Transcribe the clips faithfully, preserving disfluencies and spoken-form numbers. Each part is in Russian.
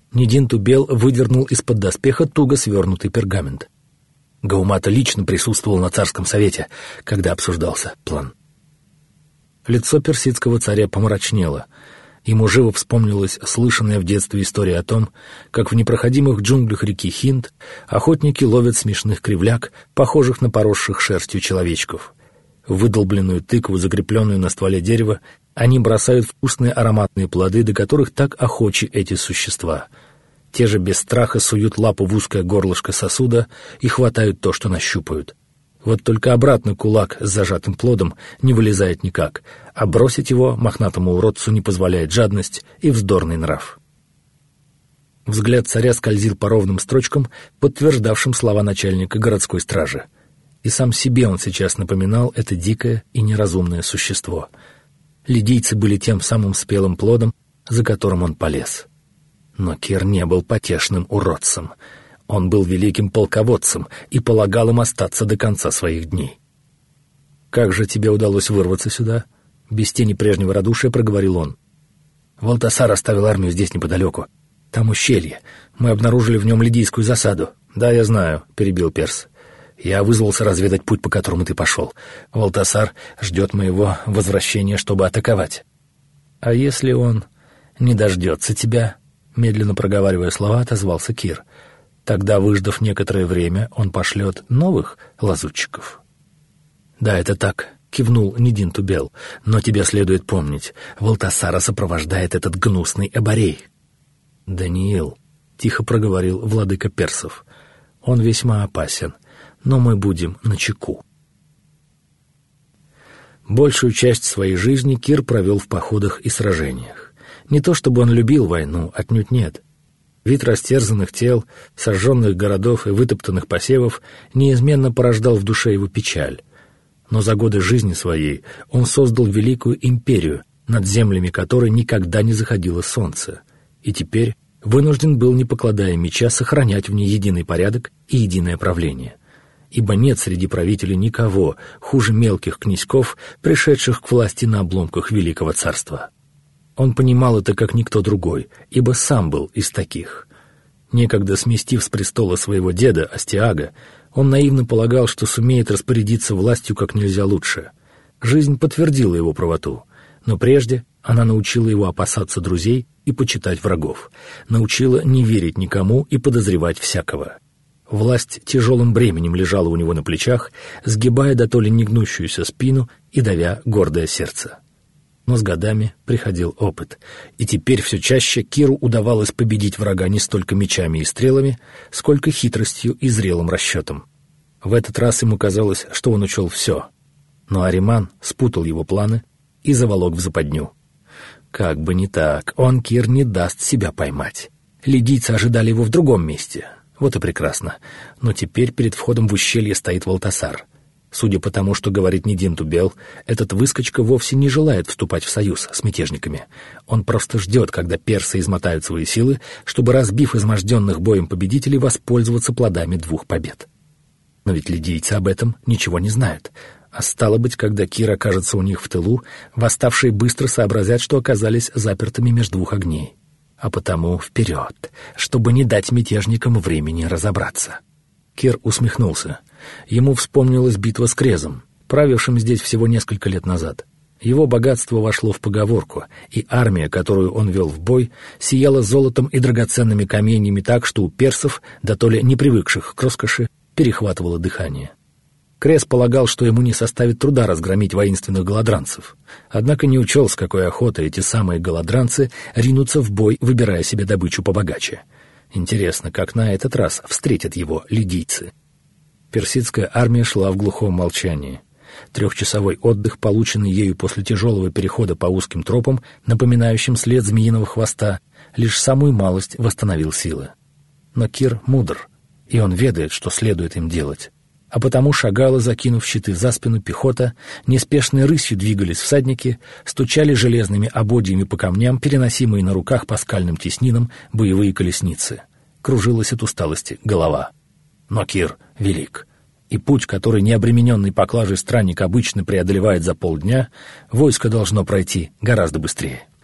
Нидинту-Бел выдернул из-под доспеха туго свернутый пергамент. Гаумата лично присутствовал на царском совете, когда обсуждался план. Лицо персидского царя помрачнело. Ему живо вспомнилась слышанная в детстве история о том, как в непроходимых джунглях реки Хинд охотники ловят смешных кривляк, похожих на поросших шерстью человечков. В выдолбленную тыкву, закрепленную на стволе дерева, они бросают вкусные ароматные плоды, до которых так охочи эти существа. Те же без страха суют лапу в узкое горлышко сосуда и хватают то, что нащупают. Вот только обратно кулак с зажатым плодом не вылезает никак, а бросить его мохнатому уродцу не позволяет жадность и вздорный нрав. Взгляд царя скользил по ровным строчкам, подтверждавшим слова начальника городской стражи. И сам себе он сейчас напоминал это дикое и неразумное существо. Лидийцы были тем самым спелым плодом, за которым он полез. Но Кир не был потешным уродцем. Он был великим полководцем и полагал им остаться до конца своих дней. «Как же тебе удалось вырваться сюда?» Без тени прежнего радушия проговорил он. «Валтасар оставил армию здесь неподалеку. Там ущелье. Мы обнаружили в нем лидийскую засаду». «Да, я знаю», — перебил перс. «Я вызвался разведать путь, по которому ты пошел. Валтасар ждет моего возвращения, чтобы атаковать». «А если он не дождется тебя?» Медленно проговаривая слова, отозвался Кир. «Тогда, выждав некоторое время, он пошлет новых лазутчиков». «Да, это так», — кивнул Нидинту-Бел. «Но тебе следует помнить, Валтасара сопровождает этот гнусный эборей». «Даниил», — тихо проговорил владыка персов, — «он весьма опасен, но мы будем начеку». Большую часть своей жизни Кир провел в походах и сражениях. Не то чтобы он любил войну, отнюдь нет. Вид растерзанных тел, сожженных городов и вытоптанных посевов неизменно порождал в душе его печаль. Но за годы жизни своей он создал великую империю, над землями которой никогда не заходило солнце, и теперь вынужден был, не покладая меча, сохранять в ней единый порядок и единое правление. Ибо нет среди правителей никого хуже мелких князьков, пришедших к власти на обломках великого царства. Он понимал это как никто другой, ибо сам был из таких. Некогда сместив с престола своего деда, Астиага, он наивно полагал, что сумеет распорядиться властью как нельзя лучше. Жизнь подтвердила его правоту, но прежде она научила его опасаться друзей и почитать врагов, научила не верить никому и подозревать всякого. Власть тяжелым бременем лежала у него на плечах, сгибая дотоле негнущуюся спину и давя гордое сердце. Но с годами приходил опыт, и теперь все чаще Киру удавалось победить врага не столько мечами и стрелами, сколько хитростью и зрелым расчетом. В этот раз ему казалось, что он учел все, но Ариман спутал его планы и заволок в западню. Как бы не так, он, Кир, не даст себя поймать. Лидийцы ожидали его в другом месте, вот и прекрасно, но теперь перед входом в ущелье стоит Валтасар. Судя по тому, что говорит Нидинту-Бел, этот выскочка вовсе не желает вступать в союз с мятежниками. Он просто ждет, когда персы измотают свои силы, чтобы, разбив изможденных боем победителей, воспользоваться плодами двух побед. Но ведь лидийцы об этом ничего не знают. А стало быть, когда Кир окажется у них в тылу, восставшие быстро сообразят, что оказались запертыми между двух огней. А потому вперед, чтобы не дать мятежникам времени разобраться. Кир усмехнулся. Ему вспомнилась битва с Крезом, правившим здесь всего несколько лет назад. Его богатство вошло в поговорку, и армия, которую он вел в бой, сияла золотом и драгоценными каменьями так, что у персов, дотоле не привыкших к роскоши, перехватывало дыхание. Крез полагал, что ему не составит труда разгромить воинственных голодранцев. Однако не учел, с какой охотой эти самые голодранцы ринутся в бой, выбирая себе добычу побогаче. Интересно, как на этот раз встретят его лидийцы. Персидская армия шла в глухом молчании. Трехчасовой отдых, полученный ею после тяжелого перехода по узким тропам, напоминающим след змеиного хвоста, лишь самую малость восстановил силы. Но Кир мудр, и он ведает, что следует им делать. А потому шагала, закинув щиты за спину, пехота, неспешной рысью двигались всадники, стучали железными ободьями по камням, переносимые на руках по скальным теснинам боевые колесницы. Кружилась от усталости голова. Но Кир велик, и путь, который необремененный поклажей странник обычно преодолевает за полдня, войско должно пройти гораздо быстрее.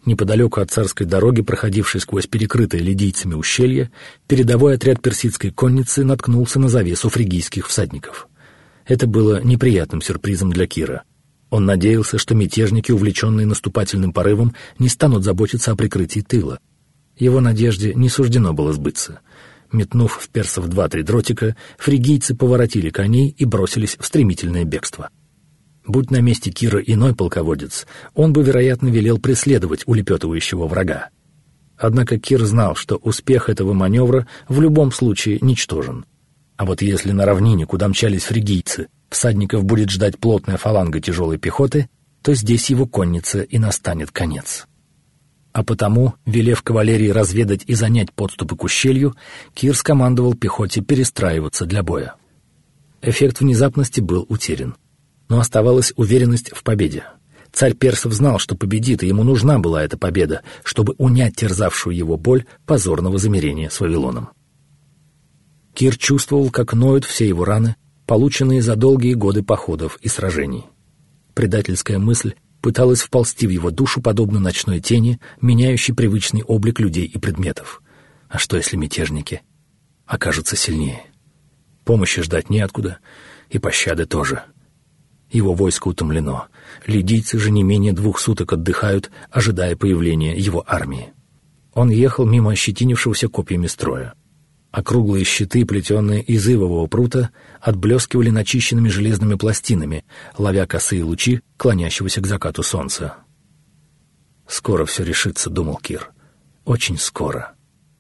Неподалеку от царской дороги, проходившей сквозь перекрытое лидийцами ущелье, передовой отряд персидской конницы наткнулся на завесу фригийских всадников. Это было неприятным сюрпризом для Кира. Он надеялся, что мятежники, увлеченные наступательным порывом, не станут заботиться о прикрытии тыла. Его надежде не суждено было сбыться. Метнув в персов два-три дротика, фригийцы поворотили коней и бросились в стремительное бегство. Будь на месте Кира иной полководец, он бы, вероятно, велел преследовать улепетывающего врага. Однако Кир знал, что успех этого маневра в любом случае ничтожен. А вот если на равнине, куда мчались фригийцы, всадников будет ждать плотная фаланга тяжелой пехоты, то здесь его коннице и настанет конец. А потому, велев кавалерии разведать и занять подступы к ущелью, Кир скомандовал пехоте перестраиваться для боя. Эффект внезапности был утерян. Но оставалась уверенность в победе. Царь персов знал, что победит, и ему нужна была эта победа, чтобы унять терзавшую его боль позорного замирения с Вавилоном. Кир чувствовал, как ноют все его раны, полученные за долгие годы походов и сражений. Предательская мысль пыталась вползти в его душу, подобно ночной тени, меняющей привычный облик людей и предметов. А что, если мятежники окажутся сильнее? Помощи ждать неоткуда, и пощады тоже. Его войско утомлено. Лидийцы же не менее двух суток отдыхают, ожидая появления его армии. Он ехал мимо ощетинившегося копьями строя. Округлые щиты, плетенные из ивового прута, отблескивали начищенными железными пластинами, ловя косые лучи клонящегося к закату солнца. «Скоро все решится», — думал Кир. «Очень скоро».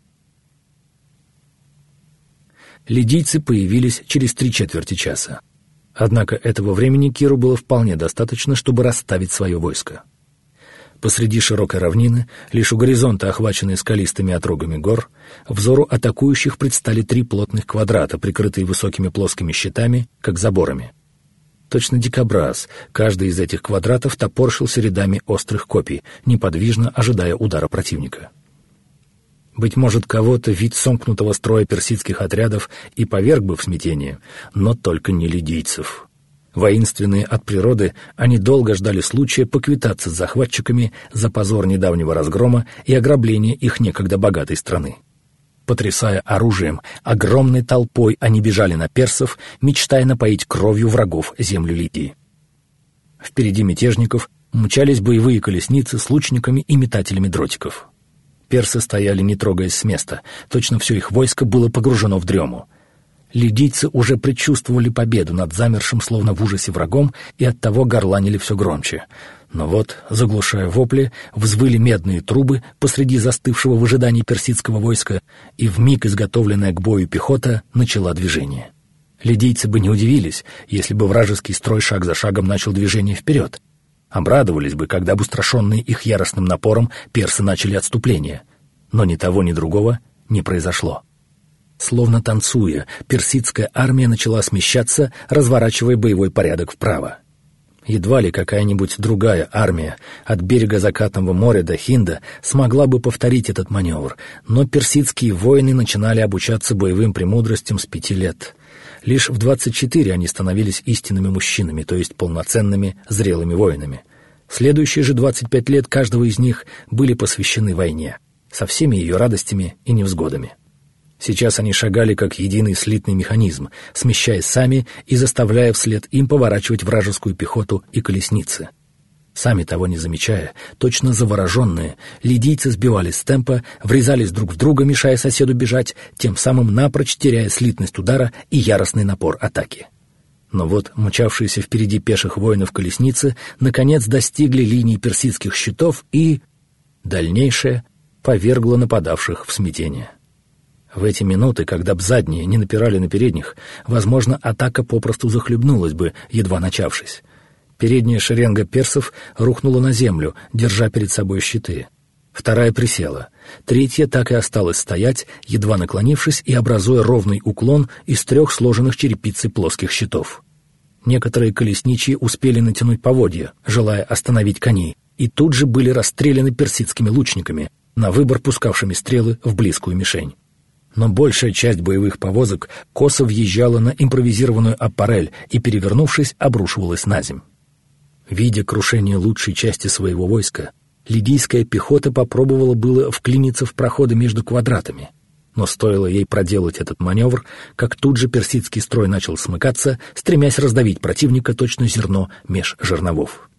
Лидийцы появились через три четверти часа. Однако этого времени Киру было вполне достаточно, чтобы расставить свое войско. Посреди широкой равнины, лишь у горизонта, охваченной скалистыми отрогами гор, взору атакующих предстали три плотных квадрата, прикрытые высокими плоскими щитами, как заборами. Точно дикобраз, каждый из этих квадратов топорщился рядами острых копий, неподвижно ожидая удара противника. Быть может, кого-то вид сомкнутого строя персидских отрядов и поверг бы в смятение, но только не лидийцев. Воинственные от природы, они долго ждали случая поквитаться с захватчиками за позор недавнего разгрома и ограбления их некогда богатой страны. Потрясая оружием, огромной толпой они бежали на персов, мечтая напоить кровью врагов землю Лидии. Впереди мятежников мчались боевые колесницы с лучниками и метателями дротиков. Персы стояли, не трогаясь с места, точно все их войско было погружено в дрему. Лидийцы уже предчувствовали победу над замершим словно в ужасе врагом и оттого горланили все громче. Но вот, заглушая вопли, взвыли медные трубы посреди застывшего в ожидании персидского войска, и вмиг изготовленная к бою пехота начала движение. Лидийцы бы не удивились, если бы вражеский строй шаг за шагом начал движение вперед. Обрадовались бы, когда бы устрашенные их яростным напором персы начали отступление. Но ни того, ни другого не произошло. Словно танцуя, персидская армия начала смещаться, разворачивая боевой порядок вправо. Едва ли какая-нибудь другая армия от берега закатного моря до Хинда смогла бы повторить этот маневр, но персидские воины начинали обучаться боевым премудростям с пяти лет. Лишь в двадцать четыре они становились истинными мужчинами, то есть полноценными, зрелыми воинами. Следующие же двадцать пять лет каждого из них были посвящены войне, со всеми ее радостями и невзгодами. Сейчас они шагали как единый слитный механизм, смещаясь сами и заставляя вслед им поворачивать вражескую пехоту и колесницы. Сами того не замечая, точно завороженные, лидийцы сбивались с темпа, врезались друг в друга, мешая соседу бежать, тем самым напрочь теряя слитность удара и яростный напор атаки. Но вот мчавшиеся впереди пеших воинов колесницы наконец достигли линии персидских щитов, и дальнейшее повергло нападавших в смятение. В эти минуты, когда б задние не напирали на передних, возможно, атака попросту захлебнулась бы, едва начавшись. Передняя шеренга персов рухнула на землю, держа перед собой щиты. Вторая присела. Третья так и осталась стоять, едва наклонившись и образуя ровный уклон из трех сложенных черепицей плоских щитов. Некоторые колесничьи успели натянуть поводья, желая остановить коней, и тут же были расстреляны персидскими лучниками, на выбор пускавшими стрелы в близкую мишень. Но большая часть боевых повозок косо въезжала на импровизированную аппарель и, перевернувшись, обрушивалась на земь. Видя крушение лучшей части своего войска, Лидийская пехота попробовала было вклиниться в проходы между квадратами, но стоило ей проделать этот маневр, как тут же персидский строй начал смыкаться, стремясь раздавить противника точно зерно меж жерновов.